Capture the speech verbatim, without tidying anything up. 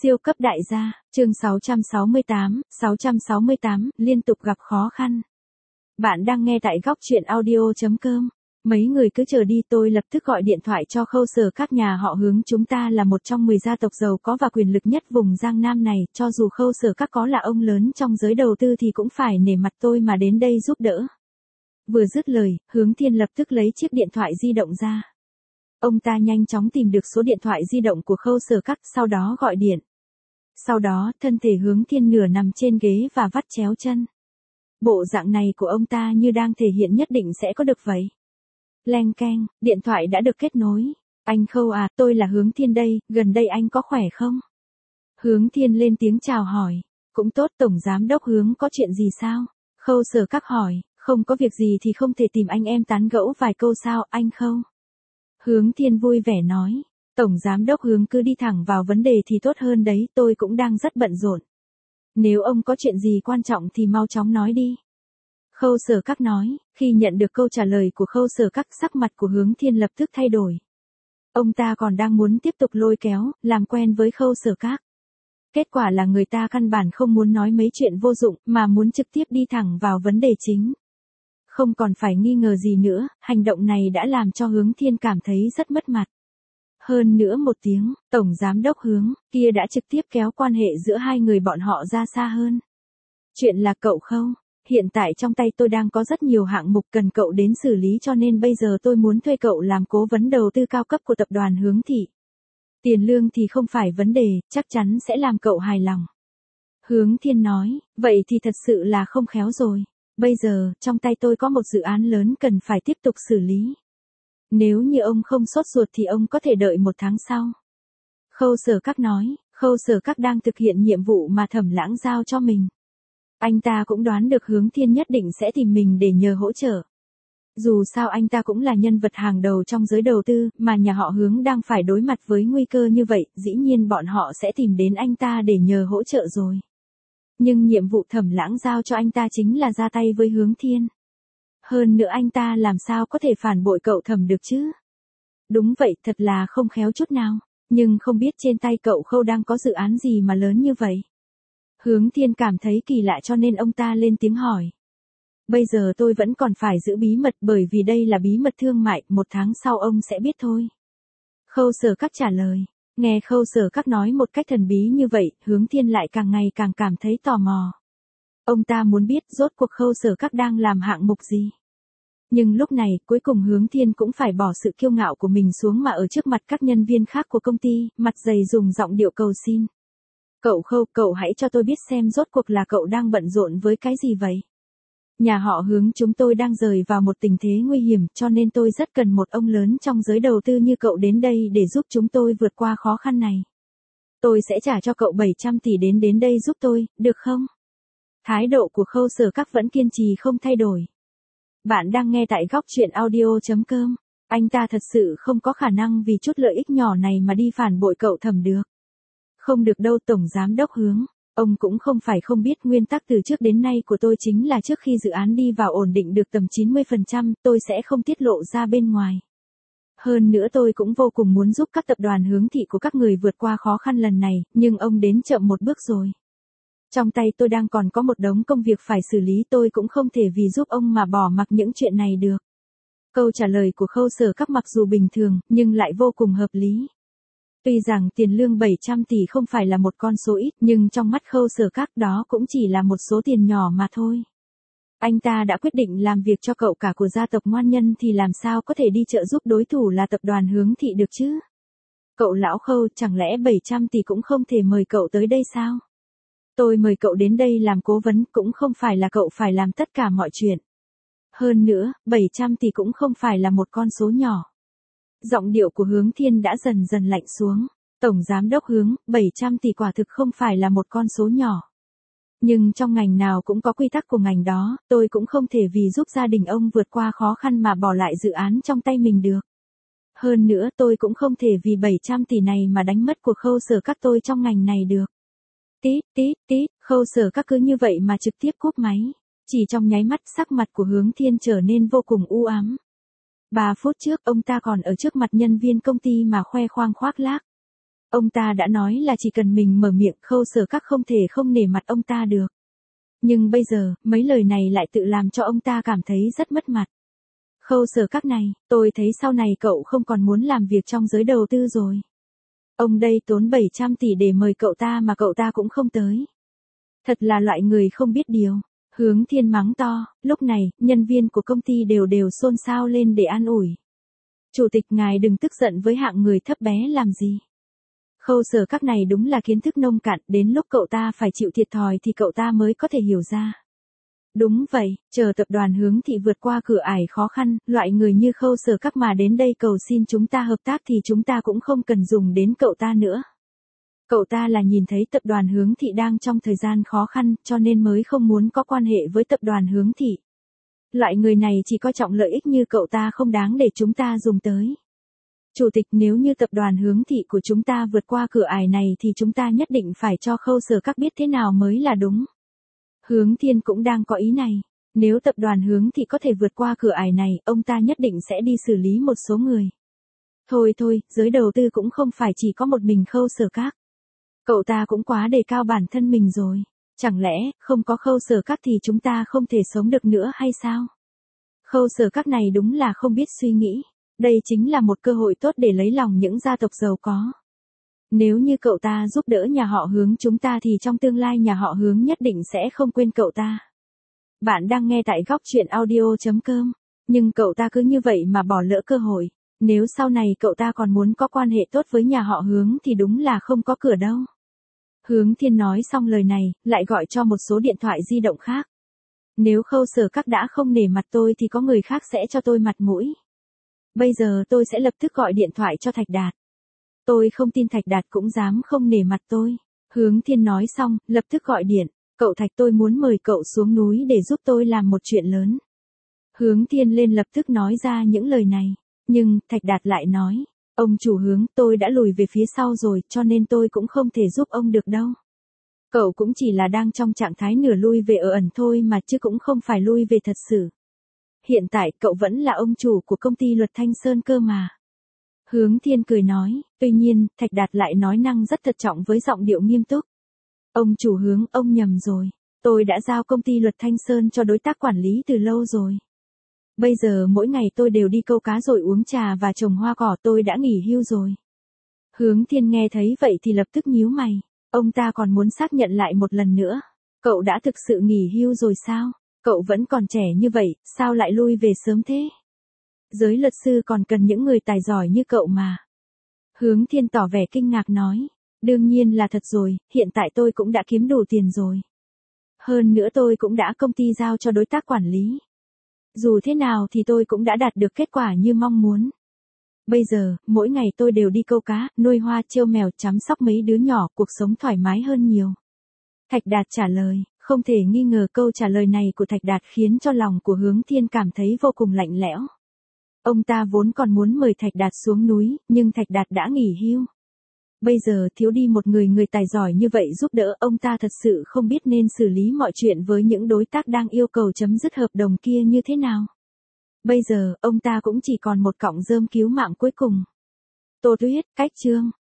Siêu cấp đại gia, chương sáu trăm sáu mươi tám, sáu trăm sáu mươi tám, liên tục gặp khó khăn. Bạn đang nghe tại góc truyện audio chấm com. Mấy người cứ chờ đi, tôi lập tức gọi điện thoại cho Khâu Sở các. Nhà họ Hướng chúng ta là một trong mười gia tộc giàu có và quyền lực nhất vùng Giang Nam này, cho dù Khâu Sở các có là ông lớn trong giới đầu tư thì cũng phải nể mặt tôi mà đến đây giúp đỡ. Vừa dứt lời, Hướng Thiên lập tức lấy chiếc điện thoại di động ra. Ông ta nhanh chóng tìm được số điện thoại di động của Khâu Sở các, sau đó gọi điện. Sau đó, thân thể Hướng Thiên nửa nằm trên ghế và vắt chéo chân. Bộ dạng này của ông ta như đang thể hiện nhất định sẽ có được vậy. Leng keng, điện thoại đã được kết nối. Anh Khâu à, tôi là Hướng Thiên đây, gần đây anh có khỏe không? Hướng Thiên lên tiếng chào hỏi. Cũng tốt, Tổng Giám Đốc Hướng, có chuyện gì sao? Khâu Sở các hỏi, không có việc gì thì không thể tìm anh em tán gẫu vài câu sao, anh Khâu? Hướng Thiên vui vẻ nói, Tổng Giám Đốc Hướng cứ đi thẳng vào vấn đề thì tốt hơn đấy, tôi cũng đang rất bận rộn. Nếu ông có chuyện gì quan trọng thì mau chóng nói đi. Khâu Sở các nói, khi nhận được câu trả lời của Khâu Sở các, sắc mặt của Hướng Thiên lập tức thay đổi. Ông ta còn đang muốn tiếp tục lôi kéo, làm quen với Khâu Sở các. Kết quả là người ta căn bản không muốn nói mấy chuyện vô dụng, mà muốn trực tiếp đi thẳng vào vấn đề chính. Không còn phải nghi ngờ gì nữa, hành động này đã làm cho Hướng Thiên cảm thấy rất mất mặt. Hơn nữa một tiếng, Tổng Giám Đốc Hướng, kia đã trực tiếp kéo quan hệ giữa hai người bọn họ ra xa hơn. Chuyện là cậu Khâu, hiện tại trong tay tôi đang có rất nhiều hạng mục cần cậu đến xử lý, cho nên bây giờ tôi muốn thuê cậu làm cố vấn đầu tư cao cấp của tập đoàn Hướng Thị. Tiền lương thì không phải vấn đề, chắc chắn sẽ làm cậu hài lòng. Hướng Thiên nói, vậy thì thật sự là không khéo rồi. Bây giờ, trong tay tôi có một dự án lớn cần phải tiếp tục xử lý. Nếu như ông không sốt ruột thì ông có thể đợi một tháng sau. Khâu Sở các nói, Khâu Sở các đang thực hiện nhiệm vụ mà Thẩm Lãng giao cho mình. Anh ta cũng đoán được Hướng Thiên nhất định sẽ tìm mình để nhờ hỗ trợ. Dù sao anh ta cũng là nhân vật hàng đầu trong giới đầu tư, mà nhà họ Hướng đang phải đối mặt với nguy cơ như vậy, dĩ nhiên bọn họ sẽ tìm đến anh ta để nhờ hỗ trợ rồi. Nhưng nhiệm vụ Thẩm Lãng giao cho anh ta chính là ra tay với Hướng Thiên. Hơn nữa anh ta làm sao có thể phản bội cậu Thẩm được chứ? Đúng vậy, thật là không khéo chút nào. Nhưng không biết trên tay cậu Khâu đang có dự án gì mà lớn như vậy? Hướng Thiên cảm thấy kỳ lạ cho nên ông ta lên tiếng hỏi. Bây giờ tôi vẫn còn phải giữ bí mật bởi vì đây là bí mật thương mại, một tháng sau ông sẽ biết thôi. Khâu Sở các trả lời. Nghe Khâu Sở các nói một cách thần bí như vậy, Hướng Thiên lại càng ngày càng cảm thấy tò mò. Ông ta muốn biết rốt cuộc Khâu Sở các đang làm hạng mục gì. Nhưng lúc này, cuối cùng Hướng Thiên cũng phải bỏ sự kiêu ngạo của mình xuống mà ở trước mặt các nhân viên khác của công ty, mặt dày dùng giọng điệu cầu xin. Cậu Khâu, cậu hãy cho tôi biết xem rốt cuộc là cậu đang bận rộn với cái gì vậy? Nhà họ Hướng chúng tôi đang rơi vào một tình thế nguy hiểm, cho nên tôi rất cần một ông lớn trong giới đầu tư như cậu đến đây để giúp chúng tôi vượt qua khó khăn này. Tôi sẽ trả cho cậu bảy trăm tỷ đến đến đây giúp tôi, được không? Thái độ của Khâu Sở các vẫn kiên trì không thay đổi. Bạn đang nghe tại góc truyện audio chấm com. Anh ta thật sự không có khả năng vì chút lợi ích nhỏ này mà đi phản bội cậu Thẩm được. Không được đâu Tổng Giám Đốc Hướng. Ông cũng không phải không biết nguyên tắc từ trước đến nay của tôi chính là trước khi dự án đi vào ổn định được tầm chín mươi phần trăm, tôi sẽ không tiết lộ ra bên ngoài. Hơn nữa tôi cũng vô cùng muốn giúp các tập đoàn Hướng Thị của các người vượt qua khó khăn lần này, nhưng ông đến chậm một bước rồi. Trong tay tôi đang còn có một đống công việc phải xử lý, tôi cũng không thể vì giúp ông mà bỏ mặc những chuyện này được. Câu trả lời của Khâu Sở các mặc dù bình thường, nhưng lại vô cùng hợp lý. Tuy rằng tiền lương bảy trăm tỷ không phải là một con số ít, nhưng trong mắt Khâu Sở các đó cũng chỉ là một số tiền nhỏ mà thôi. Anh ta đã quyết định làm việc cho cậu cả của gia tộc ngoan nhân thì làm sao có thể đi trợ giúp đối thủ là tập đoàn Hướng Thị được chứ? Cậu lão Khâu, chẳng lẽ bảy trăm tỷ cũng không thể mời cậu tới đây sao? Tôi mời cậu đến đây làm cố vấn cũng không phải là cậu phải làm tất cả mọi chuyện. Hơn nữa, bảy trăm tỷ cũng không phải là một con số nhỏ. Giọng điệu của Hướng Thiên đã dần dần lạnh xuống. Tổng Giám Đốc Hướng, bảy trăm tỷ quả thực không phải là một con số nhỏ. Nhưng trong ngành nào cũng có quy tắc của ngành đó, tôi cũng không thể vì giúp gia đình ông vượt qua khó khăn mà bỏ lại dự án trong tay mình được. Hơn nữa tôi cũng không thể vì bảy trăm tỷ này mà đánh mất cuộc Khâu Sở các tôi trong ngành này được. Tít, tít, tít, Khâu Sở các cứ như vậy mà trực tiếp cúp máy. Chỉ trong nháy mắt sắc mặt của Hướng Thiên trở nên vô cùng u ám. Ba phút trước ông ta còn ở trước mặt nhân viên công ty mà khoe khoang khoác lác. Ông ta đã nói là chỉ cần mình mở miệng Khâu Sở Các không thể không nể mặt ông ta được. Nhưng bây giờ, mấy lời này lại tự làm cho ông ta cảm thấy rất mất mặt. Khâu Sở Các này, tôi thấy sau này cậu không còn muốn làm việc trong giới đầu tư rồi. Ông đây tốn bảy trăm tỷ để mời cậu ta mà cậu ta cũng không tới. Thật là loại người không biết điều. Hướng Thiên mắng to, lúc này, nhân viên của công ty đều đều xôn xao lên để an ủi. Chủ tịch ngài đừng tức giận với hạng người thấp bé làm gì. Khâu Sở Các này đúng là kiến thức nông cạn, đến lúc cậu ta phải chịu thiệt thòi thì cậu ta mới có thể hiểu ra. Đúng vậy, chờ tập đoàn Hướng Thị vượt qua cửa ải khó khăn, loại người như Khâu Sở Các mà đến đây cầu xin chúng ta hợp tác thì chúng ta cũng không cần dùng đến cậu ta nữa. Cậu ta là nhìn thấy tập đoàn Hướng Thị đang trong thời gian khó khăn cho nên mới không muốn có quan hệ với tập đoàn Hướng Thị. Loại người này chỉ coi trọng lợi ích như cậu ta không đáng để chúng ta dùng tới. Chủ tịch, nếu như tập đoàn Hướng Thị của chúng ta vượt qua cửa ải này thì chúng ta nhất định phải cho Khâu Sở Các biết thế nào mới là đúng. Hướng Thiên cũng đang có ý này. Nếu tập đoàn Hướng Thị có thể vượt qua cửa ải này, ông ta nhất định sẽ đi xử lý một số người. Thôi thôi, giới đầu tư cũng không phải chỉ có một mình Khâu Sở Các. Cậu ta cũng quá đề cao bản thân mình rồi. Chẳng lẽ, không có Khâu Sở Các thì chúng ta không thể sống được nữa hay sao? Khâu Sở Các này đúng là không biết suy nghĩ. Đây chính là một cơ hội tốt để lấy lòng những gia tộc giàu có. Nếu như cậu ta giúp đỡ nhà họ Hướng chúng ta thì trong tương lai nhà họ Hướng nhất định sẽ không quên cậu ta. Bạn đang nghe tại góc truyện audio chấm com. Nhưng cậu ta cứ như vậy mà bỏ lỡ cơ hội. Nếu sau này cậu ta còn muốn có quan hệ tốt với nhà họ Hướng thì đúng là không có cửa đâu. Hướng Thiên nói xong lời này, lại gọi cho một số điện thoại di động khác. Nếu Khâu Sở Các đã không nể mặt tôi thì có người khác sẽ cho tôi mặt mũi. Bây giờ tôi sẽ lập tức gọi điện thoại cho Thạch Đạt. Tôi không tin Thạch Đạt cũng dám không nể mặt tôi. Hướng Thiên nói xong, lập tức gọi điện. Cậu Thạch, tôi muốn mời cậu xuống núi để giúp tôi làm một chuyện lớn. Hướng Thiên lên lập tức nói ra những lời này. Nhưng, Thạch Đạt lại nói. Ông chủ Hướng, tôi đã lùi về phía sau rồi cho nên tôi cũng không thể giúp ông được đâu. Cậu cũng chỉ là đang trong trạng thái nửa lui về ở ẩn thôi mà chứ cũng không phải lui về thật sự. Hiện tại cậu vẫn là ông chủ của công ty Luật Thanh Sơn cơ mà. Hướng Thiên cười nói, tuy nhiên, Thạch Đạt lại nói năng rất thận trọng với giọng điệu nghiêm túc. Ông chủ Hướng, ông nhầm rồi. Tôi đã giao công ty Luật Thanh Sơn cho đối tác quản lý từ lâu rồi. Bây giờ mỗi ngày tôi đều đi câu cá rồi uống trà và trồng hoa cỏ, tôi đã nghỉ hưu rồi. Hướng Thiên nghe thấy vậy thì lập tức nhíu mày. Ông ta còn muốn xác nhận lại một lần nữa. Cậu đã thực sự nghỉ hưu rồi sao? Cậu vẫn còn trẻ như vậy, sao lại lui về sớm thế? Giới luật sư còn cần những người tài giỏi như cậu mà. Hướng Thiên tỏ vẻ kinh ngạc nói. Đương nhiên là thật rồi, hiện tại tôi cũng đã kiếm đủ tiền rồi. Hơn nữa tôi cũng đã công ty giao cho đối tác quản lý. Dù thế nào thì tôi cũng đã đạt được kết quả như mong muốn. Bây giờ, mỗi ngày tôi đều đi câu cá, nuôi hoa trêu mèo, chăm sóc mấy đứa nhỏ, cuộc sống thoải mái hơn nhiều. Thạch Đạt trả lời, không thể nghi ngờ câu trả lời này của Thạch Đạt khiến cho lòng của Hướng Thiên cảm thấy vô cùng lạnh lẽo. Ông ta vốn còn muốn mời Thạch Đạt xuống núi, nhưng Thạch Đạt đã nghỉ hưu. Bây giờ thiếu đi một người người tài giỏi như vậy giúp đỡ, ông ta thật sự không biết nên xử lý mọi chuyện với những đối tác đang yêu cầu chấm dứt hợp đồng kia như thế nào. Bây giờ, ông ta cũng chỉ còn một cọng rơm cứu mạng cuối cùng. Tô Tuyết, cách chương.